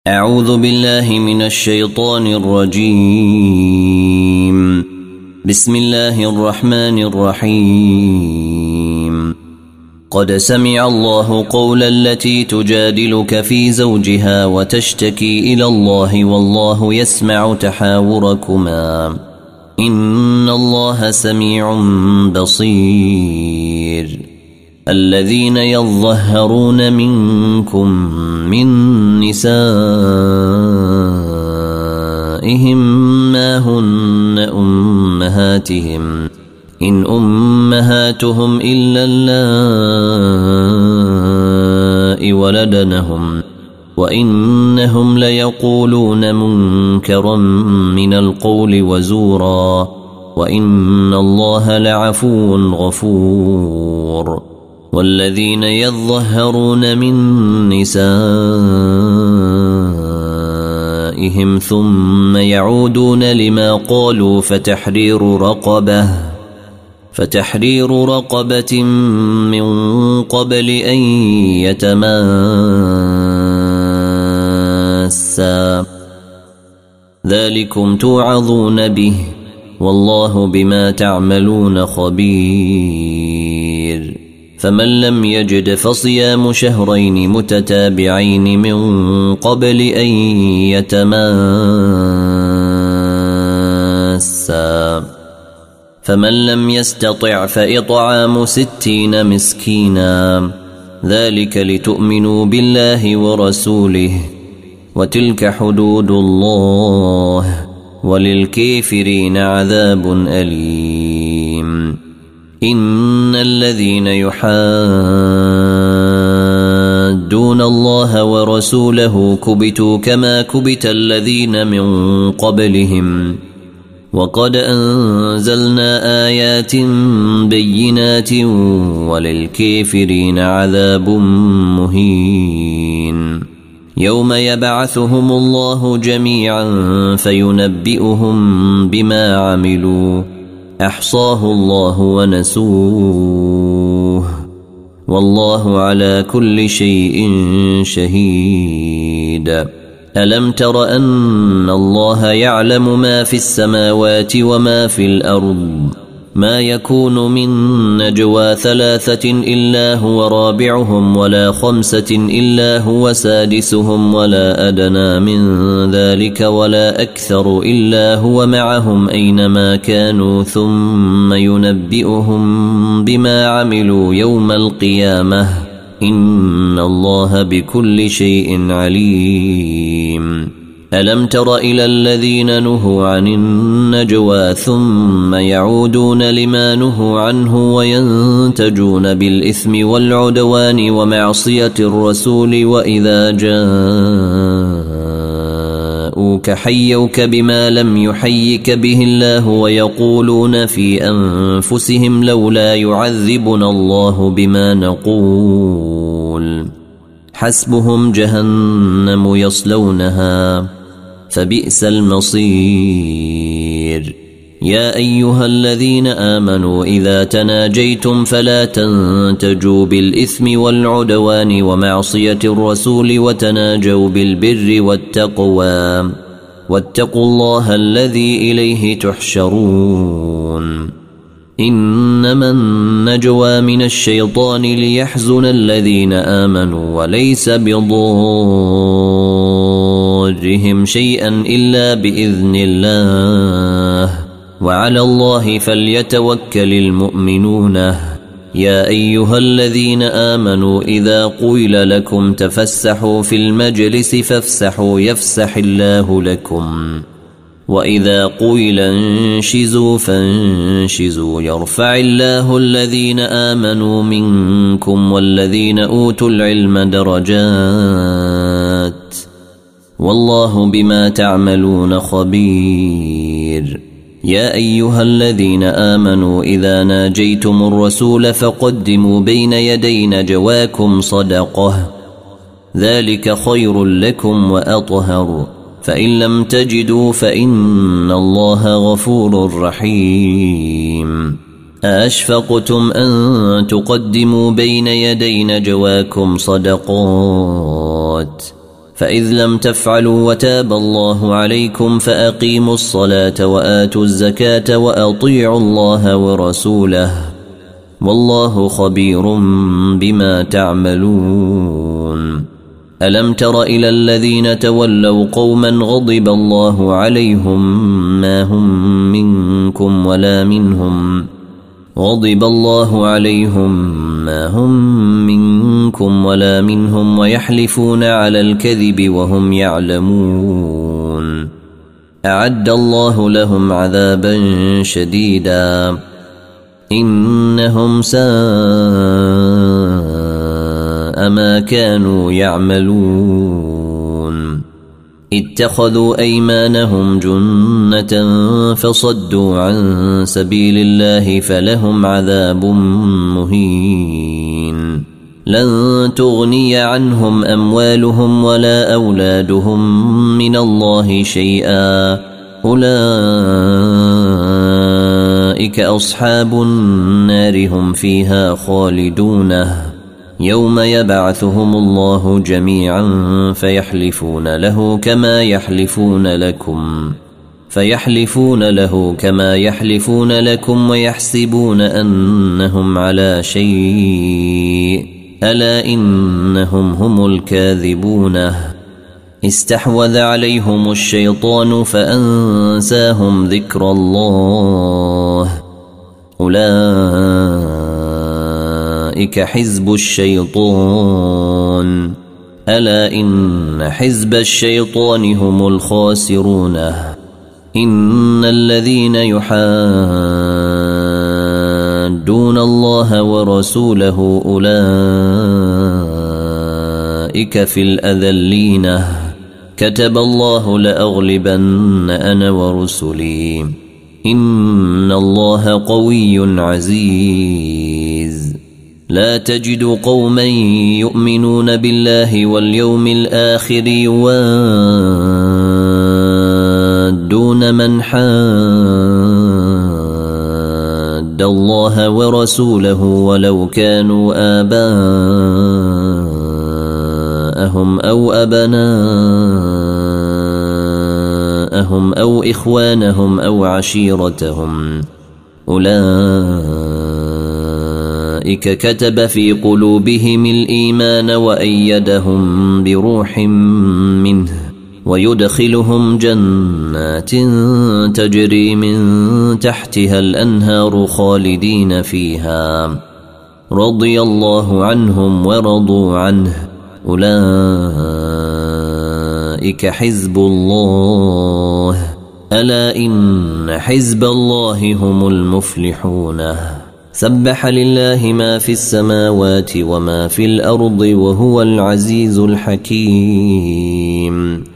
أعوذ بالله من الشيطان الرجيم. بسم الله الرحمن الرحيم. قد سمع الله قول التي تجادلك في زوجها وتشتكي إلى الله والله يسمع تحاوركما إن الله سميع بصير. الذين يظهرون منكم من نسائهم ما هن أمهاتهم إن أمهاتهم إلا اللائي ولدنهم وإنهم ليقولون منكرا من القول وزورا وإن الله لعفو غفور. والذين يظهرون من نسائهم ثم يعودون لما قالوا فتحرير رقبة من قبل أن يتماسا ذلكم توعظون به والله بما تعملون خبير. فمن لم يجد فصيام شهرين متتابعين من قبل أن يتماسا فمن لم يستطع فإطعام 60 مسكينا ذلك لتؤمنوا بالله ورسوله وتلك حدود الله وللكافرين عذاب أليم. إن الذين يحادون الله ورسوله كبتوا كما كبت الذين من قبلهم وقد أنزلنا آيات بينات وللكافرين عذاب مهين. يوم يبعثهم الله جميعا فينبئهم بما عملوا أحصاه الله ونسوه والله على كل شيء شهيد. ألم تر أن الله يعلم ما في السماوات وما في الأرض ما يكون من نجوى 3 إلا هو رابعهم ولا 5 إلا هو سادسهم ولا أدنى من ذلك ولا أكثر إلا هو معهم أينما كانوا ثم ينبئهم بما عملوا يوم القيامة إن الله بكل شيء عليم. ألم تر إلى الذين نهوا عن النجوى ثم يعودون لما نهوا عنه وينتجون بالإثم والعدوان ومعصية الرسول وإذا جاءوك حيوك بما لم يحيك به الله ويقولون في أنفسهم لولا يعذبنا الله بما نقول حسبهم جهنم يصلونها فبئس المصير. يا أيها الذين آمنوا إذا تناجيتم فلا تنتجوا بالإثم والعدوان ومعصية الرسول وتناجوا بالبر والتقوى واتقوا الله الذي إليه تحشرون. إنما النجوى من الشيطان ليحزن الذين آمنوا وليس بضارهم شيئا إلا بإذن الله وعلى الله فليتوكل المؤمنون. يا أيها الذين آمنوا إذا قيل لكم تفسحوا في المجلس فافسحوا يفسح الله لكم وإذا قيل انشزوا فانشزوا يرفع الله الذين آمنوا منكم والذين أوتوا العلم درجات والله بما تعملون خبير. يا أيها الذين آمنوا إذا ناجيتم الرسول فقدموا بين يدي نجواكم صدقة ذلك خير لكم وأطهر فإن لم تجدوا فإن الله غفور رحيم. أشفقتم أن تقدموا بين يدي نجواكم صدقات فإذ لم تفعلوا وتاب الله عليكم فأقيموا الصلاة وآتوا الزكاة وأطيعوا الله ورسوله والله خبير بما تعملون. ألم تر إلى الذين تولوا قوما غضب الله عليهم ما هم منكم ولا منهم ويحلفون على الكذب وهم يعلمون. أعد الله لهم عذابا شديدا إنهم ساء ما كانوا يعملون. اتخذوا أيمانهم جنة فصدوا عن سبيل الله فلهم عذاب مهين. لن تغني عنهم أموالهم ولا أولادهم من الله شيئا أولئك أصحاب النار هم فيها خالدون. يوم يبعثهم الله جميعا فيحلفون له كما يحلفون لكم ويحسبون أنهم على شيء ألا إنهم هم الكاذبون. استحوذ عليهم الشيطان فأنساهم ذكر الله أولئك حزب الشيطان ألا إن حزب الشيطان هم الخاسرون. إن الذين يحادون الله ورسوله أولئك في الأذلين. كتب الله لأغلبن أنا ورسلي إن الله قوي عزيز. لا تجد قوما يؤمنون بالله واليوم الآخر يوادون من حاد الله ورسوله ولو كانوا آباءهم أو أبناءهم أو إخوانهم أو عشيرتهم أولئك كتب في قلوبهم الإيمان وأيدهم بروح منه ويدخلهم جنات تجري من تحتها الأنهار خالدين فيها رضي الله عنهم ورضوا عنه أولئك حزب الله ألا إن حزب الله هم المفلحون. سبح لله ما في السماوات وما في الأرض وهو العزيز الحكيم.